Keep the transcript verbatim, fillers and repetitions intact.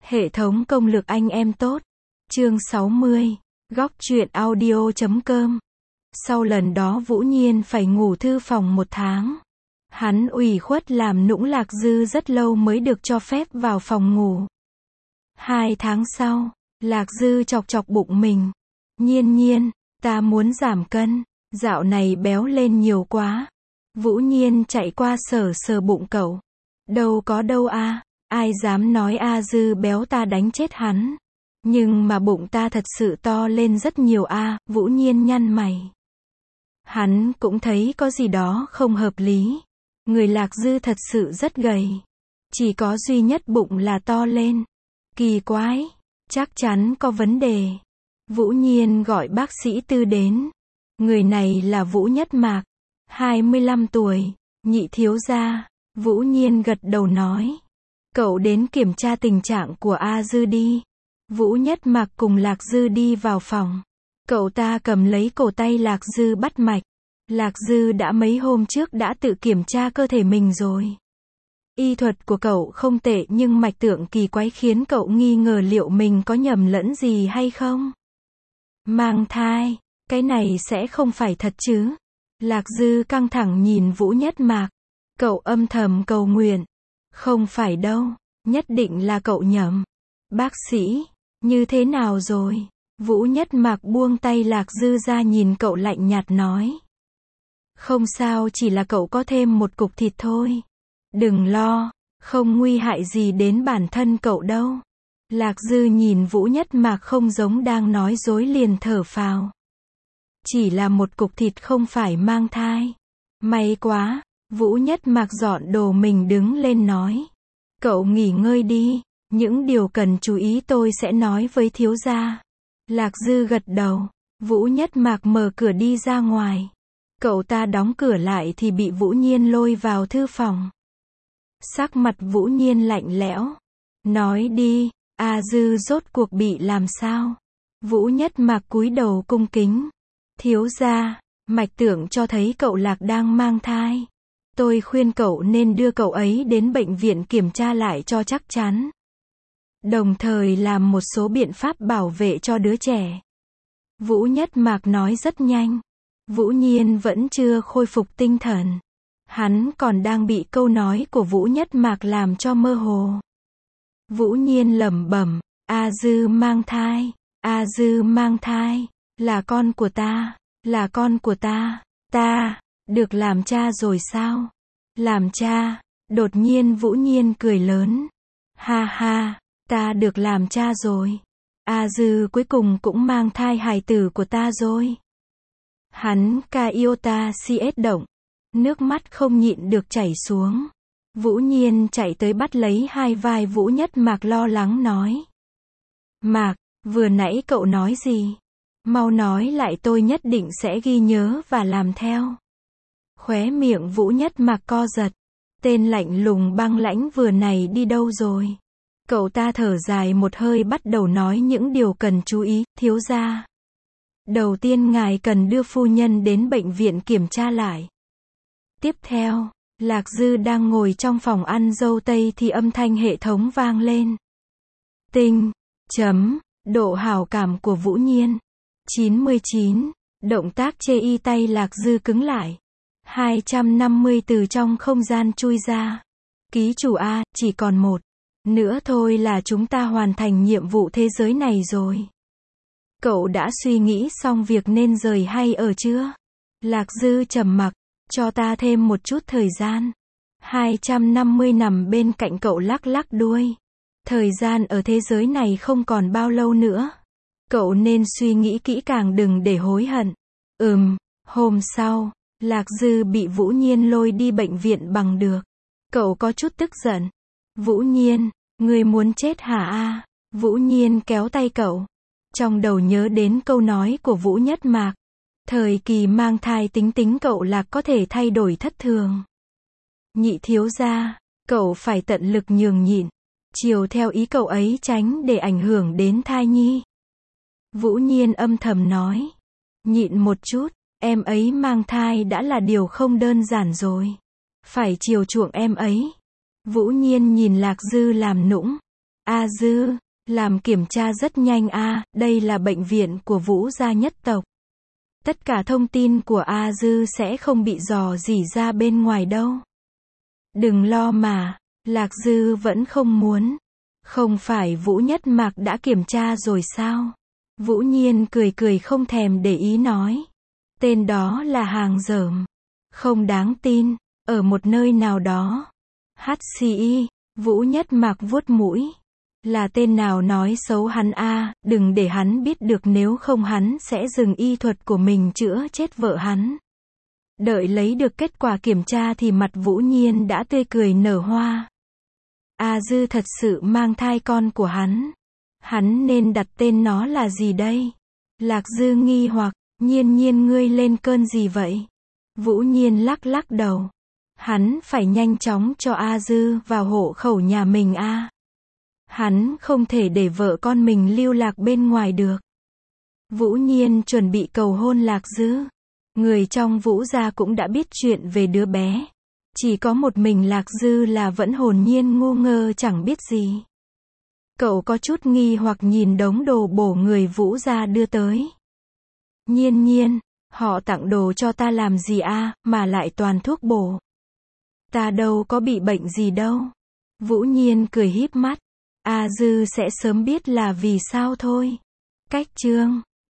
Hệ thống công lực anh em tốt. Chương sáu mươi. Góc truyện audio chấm com. Sau lần đó Vũ Nhiên phải ngủ thư phòng một tháng. Hắn ủy khuất làm nũng Lạc Dư rất lâu mới được cho phép vào phòng ngủ. Hai tháng sau, Lạc Dư chọc chọc bụng mình. Nhiên nhiên, ta muốn giảm cân, dạo này béo lên nhiều quá. Vũ Nhiên chạy qua sờ sờ bụng cậu. Đâu có đâu a, ai dám nói A Dư béo ta đánh chết hắn. Nhưng mà bụng ta thật sự to lên rất nhiều a, Vũ Nhiên nhăn mày. Hắn cũng thấy có gì đó không hợp lý. Người Lạc Dư thật sự rất gầy. Chỉ có duy nhất bụng là to lên. Kỳ quái, chắc chắn có vấn đề. Vũ Nhiên gọi bác sĩ Tư đến. Người này là Vũ Nhất Mạc, hai mươi lăm tuổi, nhị thiếu gia. Vũ Nhiên gật đầu nói. Cậu đến kiểm tra tình trạng của A Dư đi. Vũ Nhất Mạc cùng Lạc Dư đi vào phòng. Cậu ta cầm lấy cổ tay Lạc Dư bắt mạch. Lạc Dư đã mấy hôm trước đã tự kiểm tra cơ thể mình rồi. Y thuật của cậu không tệ nhưng mạch tượng kỳ quái khiến cậu nghi ngờ liệu mình có nhầm lẫn gì hay không. Mang thai, cái này sẽ không phải thật chứ? Lạc Dư căng thẳng nhìn Vũ Nhất Mạc. Cậu âm thầm cầu nguyện. Không phải đâu, nhất định là cậu nhầm. Bác sĩ, như thế nào rồi? Vũ Nhất Mạc buông tay Lạc Dư ra nhìn cậu lạnh nhạt nói. Không sao, chỉ là cậu có thêm một cục thịt thôi. Đừng lo, không nguy hại gì đến bản thân cậu đâu. Lạc Dư nhìn Vũ Nhất Mạc không giống đang nói dối liền thở phào. Chỉ là một cục thịt không phải mang thai. May quá, Vũ Nhất Mạc dọn đồ mình đứng lên nói. Cậu nghỉ ngơi đi, những điều cần chú ý tôi sẽ nói với thiếu gia. Lạc Dư gật đầu, Vũ Nhất Mạc mở cửa đi ra ngoài. Cậu ta đóng cửa lại thì bị Vũ Nhiên lôi vào thư phòng. Sắc mặt Vũ Nhiên lạnh lẽo. Nói đi, A Dư rốt cuộc bị làm sao? Vũ Nhất Mạc cúi đầu cung kính. Thiếu gia, mạch tượng cho thấy cậu Lạc đang mang thai. Tôi khuyên cậu nên đưa cậu ấy đến bệnh viện kiểm tra lại cho chắc chắn. Đồng thời làm một số biện pháp bảo vệ cho đứa trẻ. Vũ Nhất Mạc nói rất nhanh. Vũ Nhiên vẫn chưa khôi phục tinh thần. Hắn còn đang bị câu nói của Vũ Nhất Mạc làm cho mơ hồ. Vũ Nhiên lẩm bẩm, A Dư mang thai, A Dư mang thai, là con của ta, là con của ta, ta, được làm cha rồi sao? Làm cha, đột nhiên Vũ Nhiên cười lớn. Ha ha, ta được làm cha rồi. A Dư cuối cùng cũng mang thai hài tử của ta rồi. Hắn ca yêu ta si ết động. Nước mắt không nhịn được chảy xuống. Vũ Nhiên chạy tới bắt lấy hai vai Vũ Nhất Mạc lo lắng nói. Mạc, vừa nãy cậu nói gì? Mau nói lại, tôi nhất định sẽ ghi nhớ và làm theo. Khóe miệng Vũ Nhất Mạc co giật. Tên lạnh lùng băng lãnh vừa này đi đâu rồi? Cậu ta thở dài một hơi bắt đầu nói những điều cần chú ý. Thiếu gia, đầu tiên ngài cần đưa phu nhân đến bệnh viện kiểm tra lại. Tiếp theo, Lạc Dư đang ngồi trong phòng ăn dâu tây thì âm thanh hệ thống vang lên. Tinh, chấm, độ hảo cảm của Vũ Nhiên. chín mươi chín, động tác chê y tay Lạc Dư cứng lại. hai trăm năm mươi từ trong không gian chui ra. Ký chủ A, chỉ còn một nữa thôi là chúng ta hoàn thành nhiệm vụ thế giới này rồi. Cậu đã suy nghĩ xong việc nên rời hay ở chưa? Lạc Dư trầm mặc. Cho ta thêm một chút thời gian. hai trăm năm mươi nằm bên cạnh cậu lắc lắc đuôi. Thời gian ở thế giới này không còn bao lâu nữa. Cậu nên suy nghĩ kỹ càng, đừng để hối hận. Ừm, hôm sau, Lạc Dư bị Vũ Nhiên lôi đi bệnh viện bằng được. Cậu có chút tức giận. Vũ Nhiên, ngươi muốn chết hả a? Vũ Nhiên kéo tay cậu. Trong đầu nhớ đến câu nói của Vũ Nhất Mạc. Thời kỳ mang thai tính tính cậu Lạc có thể thay đổi thất thường. Nhị thiếu gia, cậu phải tận lực nhường nhịn, chiều theo ý cậu ấy tránh để ảnh hưởng đến thai nhi. Vũ Nhiên âm thầm nói. Nhịn một chút, em ấy mang thai đã là điều không đơn giản rồi. Phải chiều chuộng em ấy. Vũ Nhiên nhìn Lạc Dư làm nũng. A Dư, làm kiểm tra rất nhanh a, đây là bệnh viện của Vũ gia nhất tộc. Tất cả thông tin của A Dư sẽ không bị dò dỉ ra bên ngoài đâu. Đừng lo mà, Lạc Dư vẫn không muốn. Không phải Vũ Nhất Mạc đã kiểm tra rồi sao? Vũ Nhiên cười cười không thèm để ý nói. Tên đó là hàng dởm. Không đáng tin, ở một nơi nào đó. hát xê i, Vũ Nhất Mạc vuốt mũi. Là tên nào nói xấu hắn a, đừng để hắn biết được, nếu không hắn sẽ dừng y thuật của mình chữa chết vợ hắn. Đợi lấy được kết quả kiểm tra thì mặt Vũ Nhiên đã tươi cười nở hoa. A Dư thật sự mang thai con của hắn. Hắn nên đặt tên nó là gì đây? Lạc Dư nghi hoặc, Nhiên Nhiên ngươi lên cơn gì vậy? Vũ Nhiên lắc lắc đầu. Hắn phải nhanh chóng cho A Dư vào hộ khẩu nhà mình a. Hắn không thể để vợ con mình lưu lạc bên ngoài được. Vũ Nhiên chuẩn bị cầu hôn Lạc Dư. Người trong Vũ gia cũng đã biết chuyện về đứa bé. Chỉ có một mình Lạc Dư là vẫn hồn nhiên ngu ngơ chẳng biết gì. Cậu có chút nghi hoặc nhìn đống đồ bổ người Vũ gia đưa tới. Nhiên Nhiên, họ tặng đồ cho ta làm gì a, mà lại toàn thuốc bổ. Ta đâu có bị bệnh gì đâu. Vũ Nhiên cười híp mắt. A Dư sẽ sớm biết là vì sao thôi. Cách chương